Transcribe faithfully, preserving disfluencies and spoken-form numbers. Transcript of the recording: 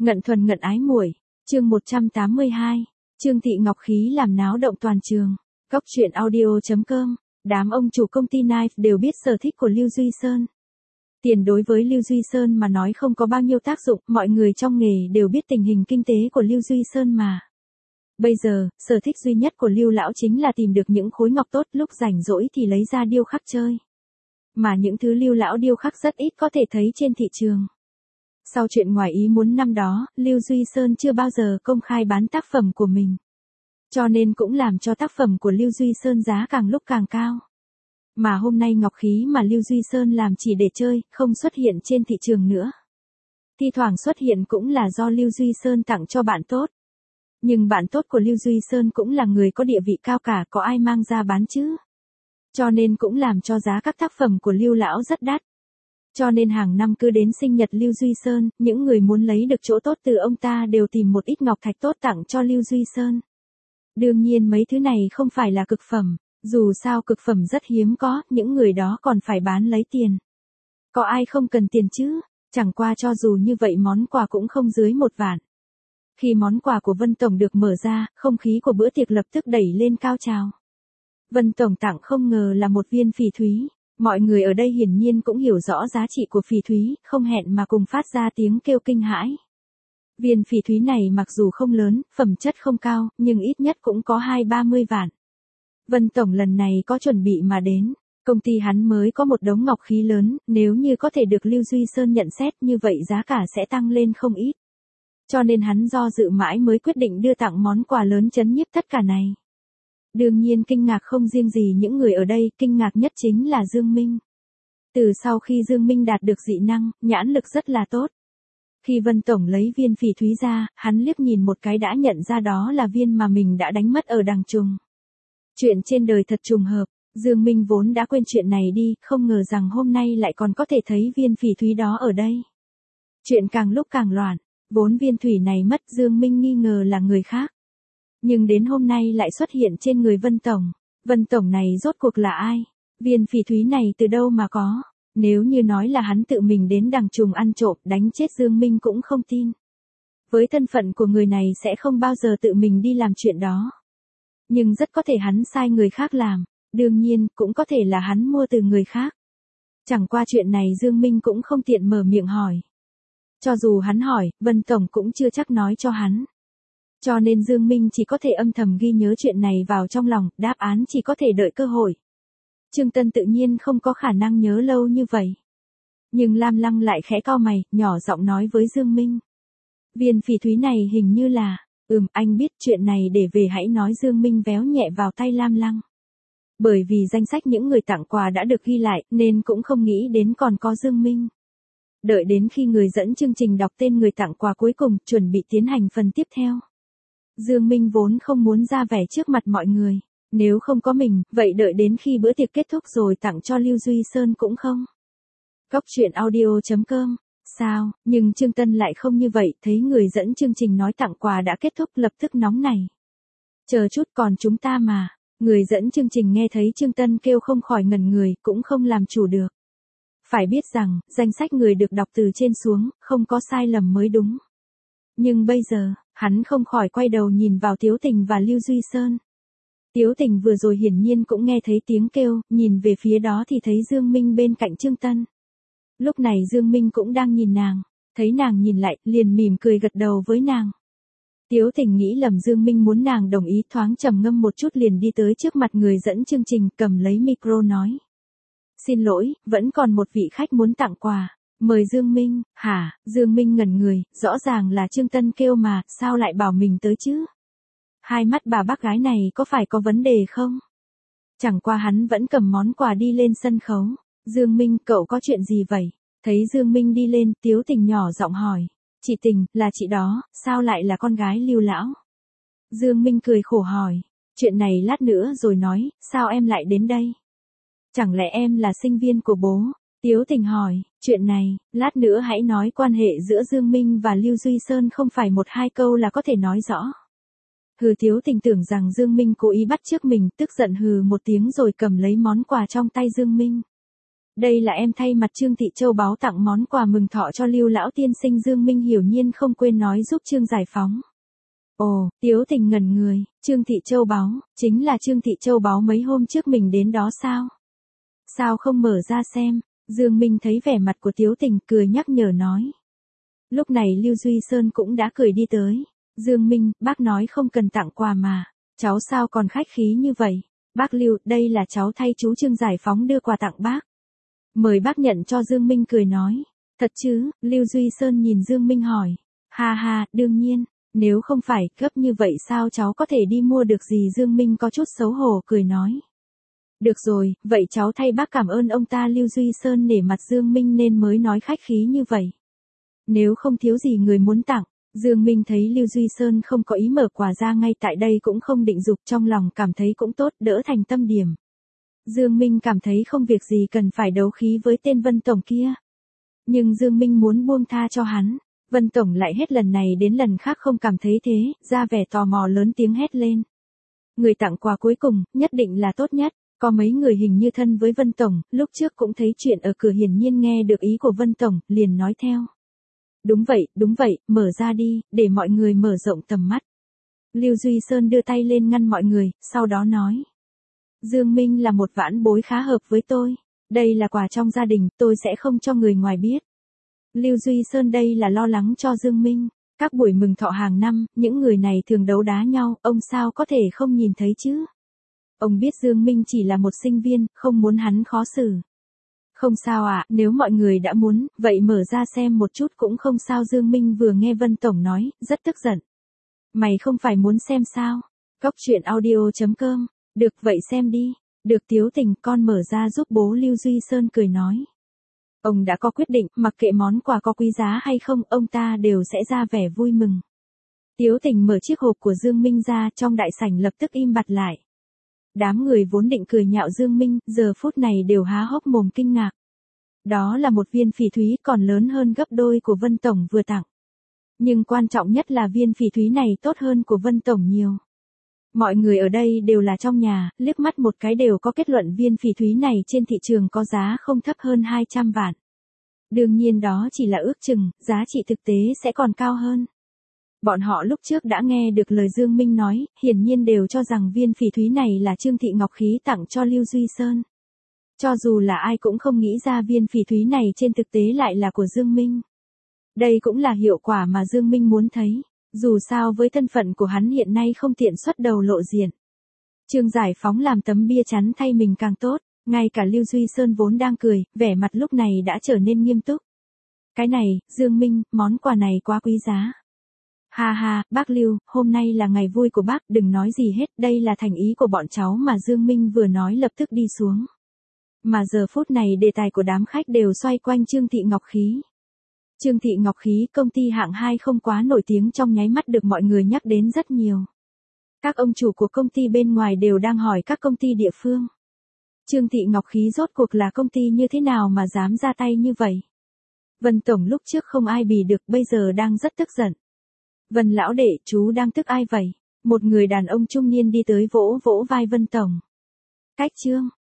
Ngận thuần ngận ái muội, chương một trăm tám mươi hai, Trương Thị Ngọc Khí làm náo động toàn trường. Góc truyện audio chấm com, đám ông chủ công ty Knife đều biết sở thích của Lưu Duy Sơn. Tiền đối với Lưu Duy Sơn mà nói không có bao nhiêu tác dụng, mọi người trong nghề đều biết tình hình kinh tế của Lưu Duy Sơn mà. Bây giờ, sở thích duy nhất của Lưu lão chính là tìm được những khối ngọc tốt, lúc rảnh rỗi thì lấy ra điêu khắc chơi. Mà những thứ Lưu lão điêu khắc rất ít có thể thấy trên thị trường. Sau chuyện ngoài ý muốn năm đó, Lưu Duy Sơn chưa bao giờ công khai bán tác phẩm của mình. Cho nên cũng làm cho tác phẩm của Lưu Duy Sơn giá càng lúc càng cao. Mà hôm nay ngọc khí mà Lưu Duy Sơn làm chỉ để chơi, không xuất hiện trên thị trường nữa. Thi thoảng xuất hiện cũng là do Lưu Duy Sơn tặng cho bạn tốt. Nhưng bạn tốt của Lưu Duy Sơn cũng là người có địa vị cao cả, có ai mang ra bán chứ. Cho nên cũng làm cho giá các tác phẩm của Lưu lão rất đắt. Cho nên hàng năm cứ đến sinh nhật Lưu Duy Sơn, những người muốn lấy được chỗ tốt từ ông ta đều tìm một ít ngọc thạch tốt tặng cho Lưu Duy Sơn. Đương nhiên mấy thứ này không phải là cực phẩm, dù sao cực phẩm rất hiếm có, những người đó còn phải bán lấy tiền. Có ai không cần tiền chứ, chẳng qua cho dù như vậy món quà cũng không dưới một vạn. Khi món quà của Vân Tổng được mở ra, không khí của bữa tiệc lập tức đẩy lên cao trào. Vân Tổng tặng không ngờ là một viên phỉ thúy. Mọi người ở đây hiển nhiên cũng hiểu rõ giá trị của phỉ thúy, không hẹn mà cùng phát ra tiếng kêu kinh hãi. Viên phỉ thúy này mặc dù không lớn, phẩm chất không cao, nhưng ít nhất cũng có hai ba mươi vạn. Vân Tổng lần này có chuẩn bị mà đến. Công ty hắn mới có một đống ngọc khí lớn, nếu như có thể được Lưu Duy Sơn nhận xét như vậy giá cả sẽ tăng lên không ít. Cho nên hắn do dự mãi mới quyết định đưa tặng món quà lớn chấn nhiếp tất cả này. Đương nhiên kinh ngạc không riêng gì những người ở đây, kinh ngạc nhất chính là Dương Minh. Từ sau khi Dương Minh đạt được dị năng, nhãn lực rất là tốt. Khi Vân Tổng lấy viên phỉ thúy ra, hắn liếc nhìn một cái đã nhận ra đó là viên mà mình đã đánh mất ở đằng trùng. Chuyện trên đời thật trùng hợp, Dương Minh vốn đã quên chuyện này đi, không ngờ rằng hôm nay lại còn có thể thấy viên phỉ thúy đó ở đây. Chuyện càng lúc càng loạn, vốn viên thủy này mất, Dương Minh nghi ngờ là người khác. Nhưng đến hôm nay lại xuất hiện trên người Vân Tổng. Vân Tổng này rốt cuộc là ai? Viên phỉ thúy này từ đâu mà có? Nếu như nói là hắn tự mình đến đằng trùng ăn trộm đánh chết Dương Minh cũng không tin. Với thân phận của người này sẽ không bao giờ tự mình đi làm chuyện đó. Nhưng rất có thể hắn sai người khác làm. Đương nhiên cũng có thể là hắn mua từ người khác. Chẳng qua chuyện này Dương Minh cũng không tiện mở miệng hỏi. Cho dù hắn hỏi, Vân Tổng cũng chưa chắc nói cho hắn. Cho nên Dương Minh chỉ có thể âm thầm ghi nhớ chuyện này vào trong lòng, đáp án chỉ có thể đợi cơ hội. Trương Tân tự nhiên không có khả năng nhớ lâu như vậy. Nhưng Lam Lăng lại khẽ cau mày, nhỏ giọng nói với Dương Minh. Viên phỉ thúy này hình như là, ừm anh biết chuyện này để về hãy nói. Dương Minh véo nhẹ vào tay Lam Lăng. Bởi vì danh sách những người tặng quà đã được ghi lại nên cũng không nghĩ đến còn có Dương Minh. Đợi đến khi người dẫn chương trình đọc tên người tặng quà cuối cùng, chuẩn bị tiến hành phần tiếp theo. Dương Minh vốn không muốn ra vẻ trước mặt mọi người, nếu không có mình, vậy đợi đến khi bữa tiệc kết thúc rồi tặng cho Lưu Duy Sơn cũng không. Góc truyện audio chấm com, sao, nhưng Trương Tân lại không như vậy, thấy người dẫn chương trình nói tặng quà đã kết thúc lập tức nóng này. Chờ chút còn chúng ta mà, người dẫn chương trình nghe thấy Trương Tân kêu không khỏi ngẩn người, cũng không làm chủ được. Phải biết rằng, danh sách người được đọc từ trên xuống, không có sai lầm mới đúng. Nhưng bây giờ, hắn không khỏi quay đầu nhìn vào Tiếu Tình và Lưu Duy Sơn. Tiếu Tình vừa rồi hiển nhiên cũng nghe thấy tiếng kêu, nhìn về phía đó thì thấy Dương Minh bên cạnh Trương Tân. Lúc này Dương Minh cũng đang nhìn nàng, thấy nàng nhìn lại, liền mỉm cười gật đầu với nàng. Tiếu Tình nghĩ lầm Dương Minh muốn nàng đồng ý, thoáng trầm ngâm một chút liền đi tới trước mặt người dẫn chương trình, cầm lấy micro nói. Xin lỗi, vẫn còn một vị khách muốn tặng quà. Mời Dương Minh. Hả? Dương Minh ngẩn người, rõ ràng là Trương Tân kêu mà, sao lại bảo mình tới chứ? Hai mắt bà bác gái này có phải có vấn đề không? Chẳng qua hắn vẫn cầm món quà đi lên sân khấu. Dương Minh, cậu có chuyện gì vậy? Thấy Dương Minh đi lên, Tiếu Tình nhỏ giọng hỏi. Chị Tình, là chị đó, sao lại là con gái Lưu lão? Dương Minh cười khổ hỏi. Chuyện này lát nữa rồi nói, sao em lại đến đây? Chẳng lẽ em là sinh viên của bố? Tiếu Tình hỏi, chuyện này, lát nữa hãy nói. Quan hệ giữa Dương Minh và Lưu Duy Sơn không phải một hai câu là có thể nói rõ. Hừ, Tiếu Tình tưởng rằng Dương Minh cố ý bắt chước mình, tức giận hừ một tiếng rồi cầm lấy món quà trong tay Dương Minh. Đây là em thay mặt Trương Thị Châu Báu tặng món quà mừng thọ cho Lưu lão tiên sinh. Dương Minh hiển nhiên không quên nói giúp Trương giải phóng. Ồ, Tiếu Tình ngẩn người, Trương Thị Châu Báu, chính là Trương Thị Châu Báu mấy hôm trước mình đến đó sao? Sao không mở ra xem? Dương Minh thấy vẻ mặt của Tiếu Tình cười nhắc nhở nói. Lúc này Lưu Duy Sơn cũng đã cười đi tới. Dương Minh, bác nói không cần tặng quà mà. Cháu sao còn khách khí như vậy? Bác Lưu, đây là cháu thay chú Trương giải phóng đưa quà tặng bác. Mời bác nhận cho. Dương Minh cười nói. Thật chứ? Lưu Duy Sơn nhìn Dương Minh hỏi. Ha ha, đương nhiên. Nếu không phải gấp như vậy sao cháu có thể đi mua được gì? Dương Minh có chút xấu hổ cười nói. Được rồi, vậy cháu thay bác cảm ơn ông ta. Lưu Duy Sơn nể mặt Dương Minh nên mới nói khách khí như vậy. Nếu không thiếu gì người muốn tặng. Dương Minh thấy Lưu Duy Sơn không có ý mở quà ra ngay tại đây cũng không định dục, trong lòng cảm thấy cũng tốt, đỡ thành tâm điểm. Dương Minh cảm thấy không việc gì cần phải đấu khí với tên Vân Tổng kia. Nhưng Dương Minh muốn buông tha cho hắn. Vân Tổng lại hết lần này đến lần khác không cảm thấy thế, ra vẻ tò mò lớn tiếng hét lên. Người tặng quà cuối cùng, nhất định là tốt nhất. Có mấy người hình như thân với Vân Tổng, lúc trước cũng thấy chuyện ở cửa hiển nhiên nghe được ý của Vân Tổng, liền nói theo. Đúng vậy, đúng vậy, mở ra đi, để mọi người mở rộng tầm mắt. Lưu Duy Sơn đưa tay lên ngăn mọi người, sau đó nói. Dương Minh là một vãn bối khá hợp với tôi. Đây là quà trong gia đình, tôi sẽ không cho người ngoài biết. Lưu Duy Sơn đây là lo lắng cho Dương Minh. Các buổi mừng thọ hàng năm, những người này thường đấu đá nhau, ông sao có thể không nhìn thấy chứ? Ông biết Dương Minh chỉ là một sinh viên, không muốn hắn khó xử. Không sao ạ, à, nếu mọi người đã muốn, vậy mở ra xem một chút cũng không sao. Dương Minh vừa nghe Vân Tổng nói, rất tức giận. Mày không phải muốn xem sao? Cóc truyện audio chấm com. Được vậy xem đi. Được Tiếu Tình, con mở ra giúp bố. Lưu Duy Sơn cười nói. Ông đã có quyết định, mặc kệ món quà có quý giá hay không, ông ta đều sẽ ra vẻ vui mừng. Tiếu Tình mở chiếc hộp của Dương Minh ra, trong đại sảnh lập tức im bặt lại. Đám người vốn định cười nhạo Dương Minh, giờ phút này đều há hốc mồm kinh ngạc. Đó là một viên phỉ thúy còn lớn hơn gấp đôi của Vân Tổng vừa tặng. Nhưng quan trọng nhất là viên phỉ thúy này tốt hơn của Vân Tổng nhiều. Mọi người ở đây đều là trong nhà, liếc mắt một cái đều có kết luận viên phỉ thúy này trên thị trường có giá không thấp hơn hai trăm vạn. Đương nhiên đó chỉ là ước chừng, giá trị thực tế sẽ còn cao hơn. Bọn họ lúc trước đã nghe được lời Dương Minh nói, hiển nhiên đều cho rằng viên phỉ thúy này là Trương Thị Ngọc Khí tặng cho Lưu Duy Sơn. Cho dù là ai cũng không nghĩ ra viên phỉ thúy này trên thực tế lại là của Dương Minh. Đây cũng là hiệu quả mà Dương Minh muốn thấy. Dù sao với thân phận của hắn hiện nay không tiện xuất đầu lộ diện. Trương giải phóng làm tấm bia chắn thay mình càng tốt, ngay cả Lưu Duy Sơn vốn đang cười, vẻ mặt lúc này đã trở nên nghiêm túc. Cái này, Dương Minh, món quà này quá quý giá. Ha ha, bác Lưu, hôm nay là ngày vui của bác, đừng nói gì hết, đây là thành ý của bọn cháu mà. Dương Minh vừa nói lập tức đi xuống. Mà giờ phút này đề tài của đám khách đều xoay quanh Trương Thị Ngọc Khí. Trương Thị Ngọc Khí, công ty hạng hai không quá nổi tiếng, trong nháy mắt được mọi người nhắc đến rất nhiều. Các ông chủ của công ty bên ngoài đều đang hỏi các công ty địa phương. Trương Thị Ngọc Khí rốt cuộc là công ty như thế nào mà dám ra tay như vậy? Vân Tổng lúc trước không ai bì được, bây giờ đang rất tức giận. Vân lão đệ, chú đang tức ai vậy? Một người đàn ông trung niên đi tới vỗ vỗ vai Vân Tổng. Cách Trương,